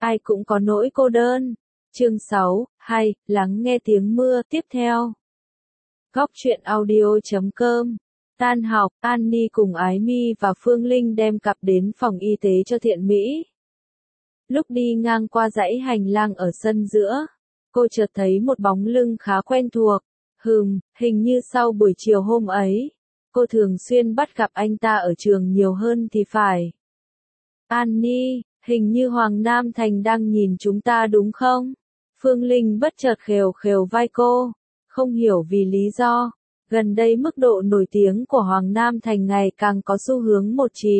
ai cũng có nỗi cô đơn. Chương 6, hay, lắng nghe tiếng mưa, tiếp theo. Góc truyện audio.com. Tan học, Annie cùng Ái My và Phương Linh đem cặp đến phòng y tế cho Thiện Mỹ. Lúc đi ngang qua dãy hành lang ở sân giữa, cô chợt thấy một bóng lưng khá quen thuộc. Hình như sau buổi chiều hôm ấy, cô thường xuyên bắt gặp anh ta ở trường nhiều hơn thì phải. Annie, hình như Hoàng Nam Thành đang nhìn chúng ta đúng không? Phương Linh bất chợt khều khều vai cô, không hiểu vì lý do. Gần đây mức độ nổi tiếng của Hoàng Nam Thành ngày càng có xu hướng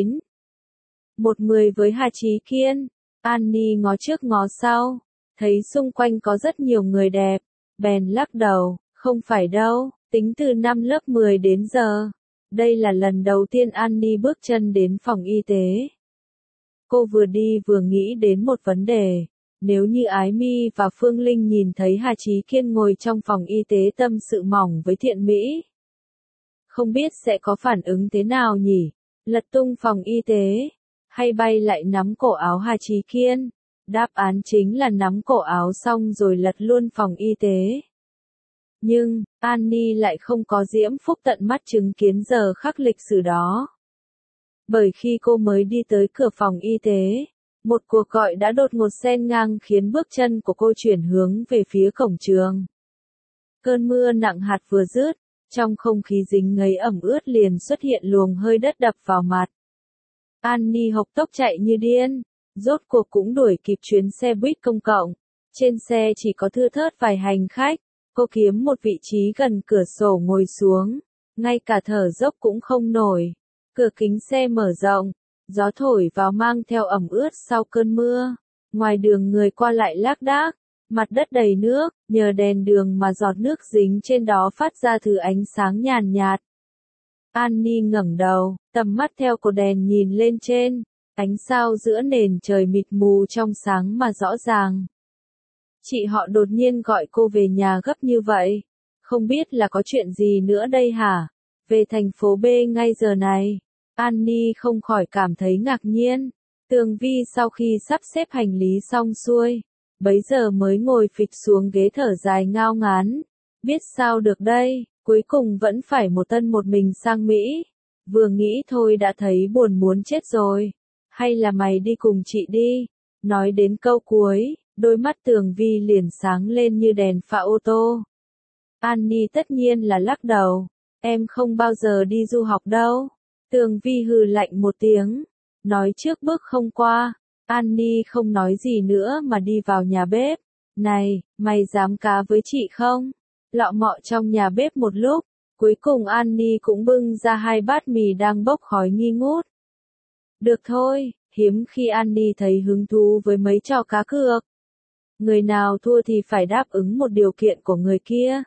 1910 với Hà Chí Kiên. Annie ngó trước ngó sau, thấy xung quanh có rất nhiều người đẹp, bèn lắc đầu, không phải đâu, tính từ năm lớp 10 đến giờ. Đây là lần đầu tiên Annie bước chân đến phòng y tế. Cô vừa đi vừa nghĩ đến một vấn đề. Nếu như Ái My và Phương Linh nhìn thấy Hà Chí Kiên ngồi trong phòng y tế tâm sự mỏng với Thiện Mỹ, không biết sẽ có phản ứng thế nào nhỉ? Lật tung phòng y tế, hay bay lại nắm cổ áo Hà Chí Kiên? Đáp án chính là nắm cổ áo xong rồi lật luôn phòng y tế. Nhưng, Annie lại không có diễm phúc tận mắt chứng kiến giờ khắc lịch sử đó. Bởi khi cô mới đi tới cửa phòng y tế, một cuộc gọi đã đột ngột xen ngang khiến bước chân của cô chuyển hướng về phía cổng trường. Cơn mưa nặng hạt vừa dứt, trong không khí dính ngấy ẩm ướt liền xuất hiện luồng hơi đất đập vào mặt. Annie hộc tốc chạy như điên, rốt cuộc cũng đuổi kịp chuyến xe buýt công cộng. Trên xe chỉ có thưa thớt vài hành khách, cô kiếm một vị trí gần cửa sổ ngồi xuống, ngay cả thở dốc cũng không nổi. Cửa kính xe mở rộng, gió thổi vào mang theo ẩm ướt sau cơn mưa. Ngoài đường người qua lại lác đác, mặt đất đầy nước, nhờ đèn đường mà giọt nước dính trên đó phát ra thứ ánh sáng nhàn nhạt. Annie ngẩng đầu, tầm mắt theo cột đèn nhìn lên trên, ánh sao giữa nền trời mịt mù trong sáng mà rõ ràng. Chị họ đột nhiên gọi cô về nhà gấp như vậy, không biết là có chuyện gì nữa đây hả? Về thành phố B ngay giờ này. Annie không khỏi cảm thấy ngạc nhiên. Tường Vi sau khi sắp xếp hành lý xong xuôi, bấy giờ mới ngồi phịch xuống ghế thở dài ngao ngán. Biết sao được đây, cuối cùng vẫn phải một mình sang Mỹ. Vừa nghĩ thôi đã thấy buồn muốn chết rồi. Hay là mày đi cùng chị đi. Nói đến câu cuối, đôi mắt Tường Vi liền sáng lên như đèn pha ô tô. Annie tất nhiên là lắc đầu. Em không bao giờ đi du học đâu. Tường Vi hừ lạnh một tiếng, nói trước bước không qua. Annie không nói gì nữa mà đi vào nhà bếp. Này, mày dám cá với chị không? Lọ mọ trong nhà bếp một lúc, cuối cùng Annie cũng bưng ra 2 bát mì đang bốc khói nghi ngút. Được thôi, hiếm khi Annie thấy hứng thú với mấy trò cá cược. Người nào thua thì phải đáp ứng một điều kiện của người kia.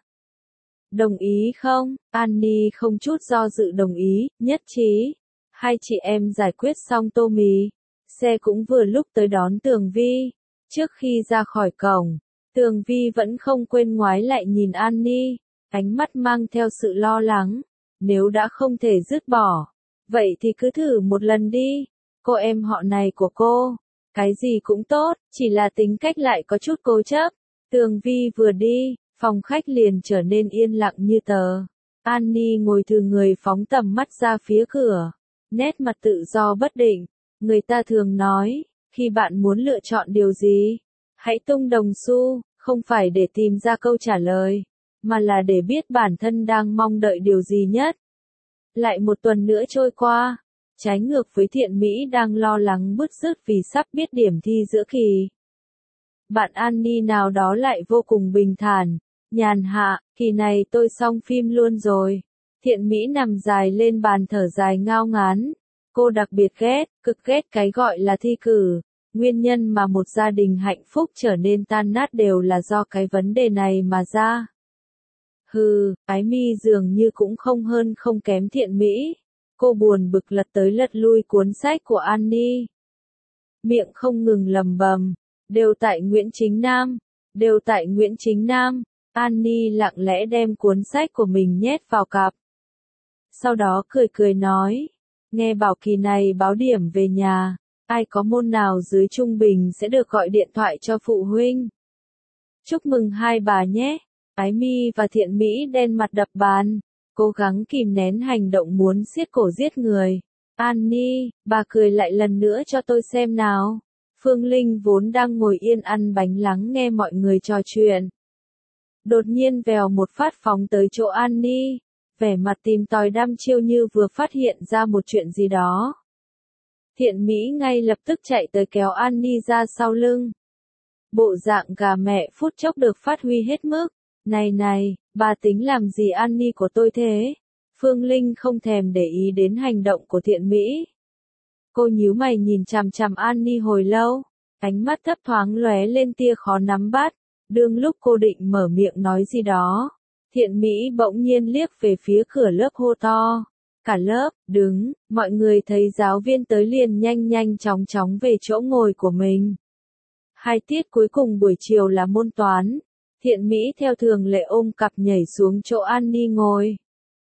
Đồng ý không? Annie không chút do dự đồng ý, nhất trí. Hai chị em giải quyết xong tô mì. Xe cũng vừa lúc tới đón Tường Vi. Trước khi ra khỏi cổng, Tường Vi vẫn không quên ngoái lại nhìn Annie, ánh mắt mang theo sự lo lắng. Nếu đã không thể dứt bỏ, vậy thì cứ thử một lần đi. Cô em họ này của cô, cái gì cũng tốt, chỉ là tính cách lại có chút cố chấp. Tường Vi vừa đi, phòng khách liền trở nên yên lặng như tờ. Annie ngồi thừ người phóng tầm mắt ra phía cửa, nét mặt tự do bất định. Người ta thường nói, khi bạn muốn lựa chọn điều gì, hãy tung đồng xu, không phải để tìm ra câu trả lời, mà là để biết bản thân đang mong đợi điều gì nhất. Lại một tuần nữa trôi qua, trái ngược với Thiện Mỹ đang lo lắng bứt rứt vì sắp biết điểm thi giữa kỳ. Bạn Annie nào đó lại vô cùng bình thản, nhàn hạ, kỳ này tôi xong phim luôn rồi. Thiện Mỹ nằm dài lên bàn thở dài ngao ngán. Cô đặc biệt cực ghét cái gọi là thi cử. Nguyên nhân mà một gia đình hạnh phúc trở nên tan nát đều là do cái vấn đề này mà ra. Ái My dường như cũng không hơn không kém Thiện Mỹ. Cô buồn bực lật tới lật lui cuốn sách của Annie. Miệng không ngừng lầm bầm. Đều tại Nguyễn Chính Nam. Đều tại Nguyễn Chính Nam. Annie lặng lẽ đem cuốn sách của mình nhét vào cặp. Sau đó cười cười nói. Nghe bảo kỳ này báo điểm về nhà. ai có môn nào dưới trung bình sẽ được gọi điện thoại cho phụ huynh. Chúc mừng hai bà nhé. Ái Mi và Thiện Mỹ đen mặt đập bàn, cố gắng kìm nén hành động muốn siết cổ giết người. Annie, bà cười lại lần nữa cho tôi xem nào. Phương Linh vốn đang ngồi yên ăn bánh lắng nghe mọi người trò chuyện. Đột nhiên vèo một phát phóng tới chỗ Annie, vẻ mặt tìm tòi đăm chiêu như vừa phát hiện ra một chuyện gì đó. Thiện Mỹ ngay lập tức chạy tới kéo Annie ra sau lưng. Bộ dạng gà mẹ phút chốc được phát huy hết mức. Này này, bà tính làm gì Annie của tôi thế? Phương Linh không thèm để ý đến hành động của Thiện Mỹ. Cô nhíu mày nhìn chằm chằm Annie hồi lâu, ánh mắt thấp thoáng lóe lên tia khó nắm bắt. Đương lúc cô định mở miệng nói gì đó, Thiện Mỹ bỗng nhiên liếc về phía cửa lớp hô to. Cả lớp, đứng, mọi người thấy giáo viên tới liền nhanh nhanh chóng chóng về chỗ ngồi của mình. Hai tiết cuối cùng buổi chiều là môn toán. Thiện Mỹ theo thường lệ ôm cặp nhảy xuống chỗ Annie ngồi.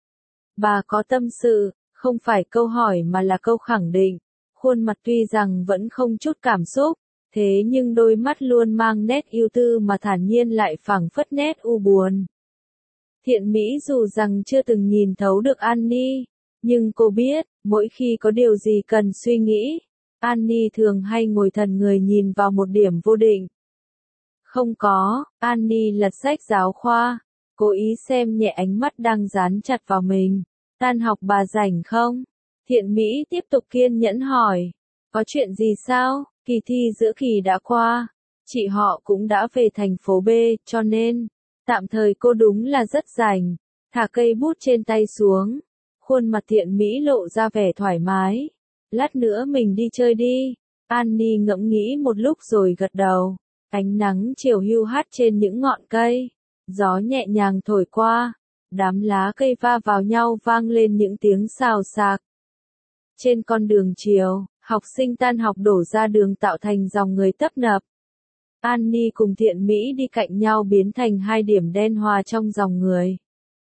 Bà có tâm sự, không phải câu hỏi mà là câu khẳng định. Khuôn mặt tuy rằng vẫn không chút cảm xúc, thế nhưng đôi mắt luôn mang nét ưu tư mà thản nhiên lại phảng phất nét u buồn. Thiện Mỹ dù rằng chưa từng nhìn thấu được Annie, nhưng cô biết, mỗi khi có điều gì cần suy nghĩ, Annie thường hay ngồi thần người nhìn vào một điểm vô định. Không có, Annie lật sách giáo khoa, cố ý xem nhẹ ánh mắt đang dán chặt vào mình. Tan học bà rảnh không? Thiện Mỹ tiếp tục kiên nhẫn hỏi. Có chuyện gì sao? Kỳ thi giữa kỳ đã qua. Chị họ cũng đã về thành phố B, cho nên, tạm thời cô đúng là rất rảnh. Thả cây bút trên tay xuống. Khuôn mặt Thiện Mỹ lộ ra vẻ thoải mái. Lát nữa mình đi chơi đi. Annie ngẫm nghĩ một lúc rồi gật đầu. Ánh nắng chiều hưu hắt trên những ngọn cây. Gió nhẹ nhàng thổi qua. Đám lá cây va vào nhau vang lên những tiếng xào xạc. Trên con đường chiều, học sinh tan học đổ ra đường tạo thành dòng người tấp nập. Annie cùng Thiện Mỹ đi cạnh nhau biến thành hai điểm đen hòa trong dòng người.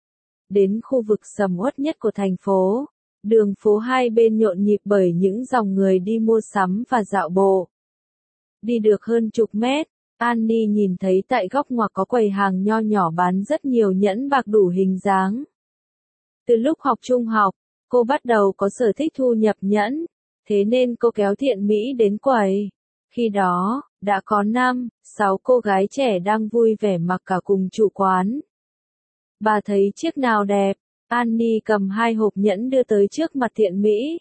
Đến khu vực sầm uất nhất của thành phố, đường phố hai bên nhộn nhịp bởi những dòng người đi mua sắm và dạo bộ. Đi được hơn chục mét, Annie nhìn thấy tại góc ngoặc có quầy hàng nho nhỏ bán rất nhiều nhẫn bạc đủ hình dáng. Từ lúc học trung học, cô bắt đầu có sở thích thu nhập nhẫn, thế nên cô kéo Thiện Mỹ đến quầy. Khi đó, đã có 5, 6 cô gái trẻ đang vui vẻ mặc cả cùng chủ quán. Bà thấy chiếc nào đẹp? Annie cầm 2 hộp nhẫn đưa tới trước mặt Thiện Mỹ.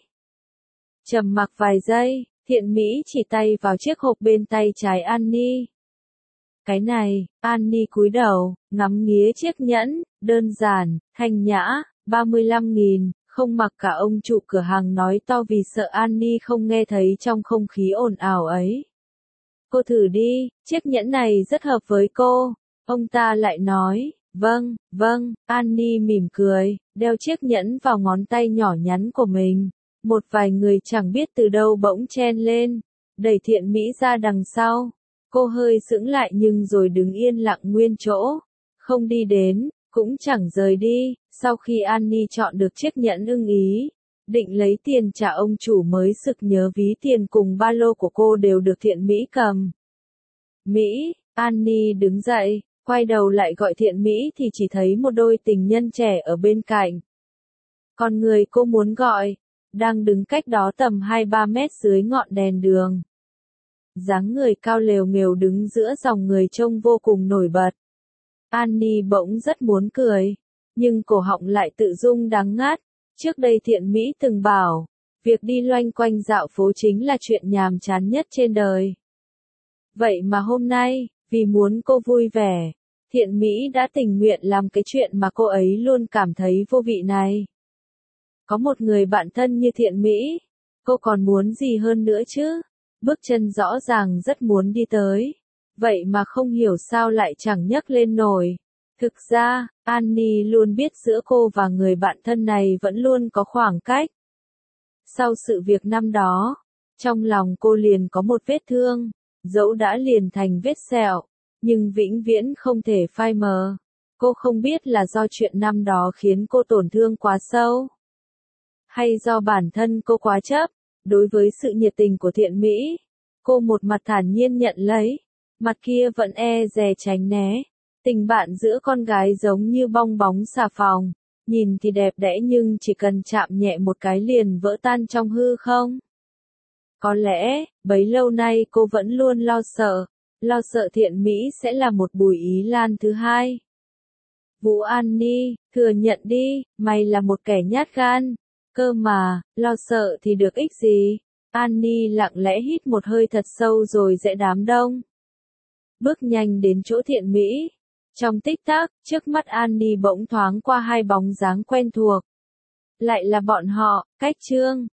Trầm mặc vài giây, Thiện Mỹ chỉ tay vào chiếc hộp bên tay trái Annie. Cái này, Annie cúi đầu, ngắm nghía chiếc nhẫn, đơn giản, thanh nhã, 35.000, không mặc cả ông chủ cửa hàng nói to vì sợ Annie không nghe thấy trong không khí ồn ào ấy. Cô thử đi, chiếc nhẫn này rất hợp với cô. Ông ta lại nói, vâng, vâng, Annie mỉm cười, đeo chiếc nhẫn vào ngón tay nhỏ nhắn của mình. Một vài người chẳng biết từ đâu bỗng chen lên, đẩy Thiện Mỹ ra đằng sau. Cô hơi sững lại nhưng rồi đứng yên lặng nguyên chỗ, không đi đến, cũng chẳng rời đi. Sau khi Annie chọn được chiếc nhẫn ưng ý, định lấy tiền trả ông chủ mới sực nhớ ví tiền cùng ba lô của cô đều được Thiện Mỹ cầm. Mỹ, Annie đứng dậy, quay đầu lại gọi Thiện Mỹ thì chỉ thấy một đôi tình nhân trẻ ở bên cạnh. Còn người cô muốn gọi, đang đứng cách đó tầm 2-3 mét dưới ngọn đèn đường. Dáng người cao lều nghều đứng giữa dòng người trông vô cùng nổi bật. Annie bỗng rất muốn cười, nhưng cổ họng lại tự dưng đắng ngắt. Trước đây Thiện Mỹ từng bảo, việc đi loanh quanh dạo phố chính là chuyện nhàm chán nhất trên đời. Vậy mà hôm nay, vì muốn cô vui vẻ, Thiện Mỹ đã tình nguyện làm cái chuyện mà cô ấy luôn cảm thấy vô vị này. Có một người bạn thân như Thiện Mỹ, cô còn muốn gì hơn nữa chứ? Bước chân rõ ràng rất muốn đi tới, vậy mà không hiểu sao lại chẳng nhấc lên nổi. Thực ra, Annie luôn biết giữa cô và người bạn thân này vẫn luôn có khoảng cách. Sau sự việc năm đó, trong lòng cô liền có một vết thương, dẫu đã liền thành vết sẹo, nhưng vĩnh viễn không thể phai mờ. Cô không biết là do chuyện năm đó khiến cô tổn thương quá sâu, hay do bản thân cô quá chấp. Đối với sự nhiệt tình của Thiện Mỹ, cô một mặt thản nhiên nhận lấy, mặt kia vẫn e dè tránh né. Tình bạn giữa con gái giống như bong bóng xà phòng, nhìn thì đẹp đẽ nhưng chỉ cần chạm nhẹ một cái liền vỡ tan trong hư không. Có lẽ, bấy lâu nay cô vẫn luôn lo sợ Thiện Mỹ sẽ là một Bùi Ý Lan thứ hai. Vũ An Ni, thừa nhận đi, mày là một kẻ nhát gan. Cơ mà, lo sợ thì được ích gì? An Ni lặng lẽ hít một hơi thật sâu rồi rẽ đám đông. Bước nhanh đến chỗ Thiện Mỹ. Trong tích tắc, trước mắt An Ni bỗng thoáng qua hai bóng dáng quen thuộc. Lại là bọn họ, Cách Trương.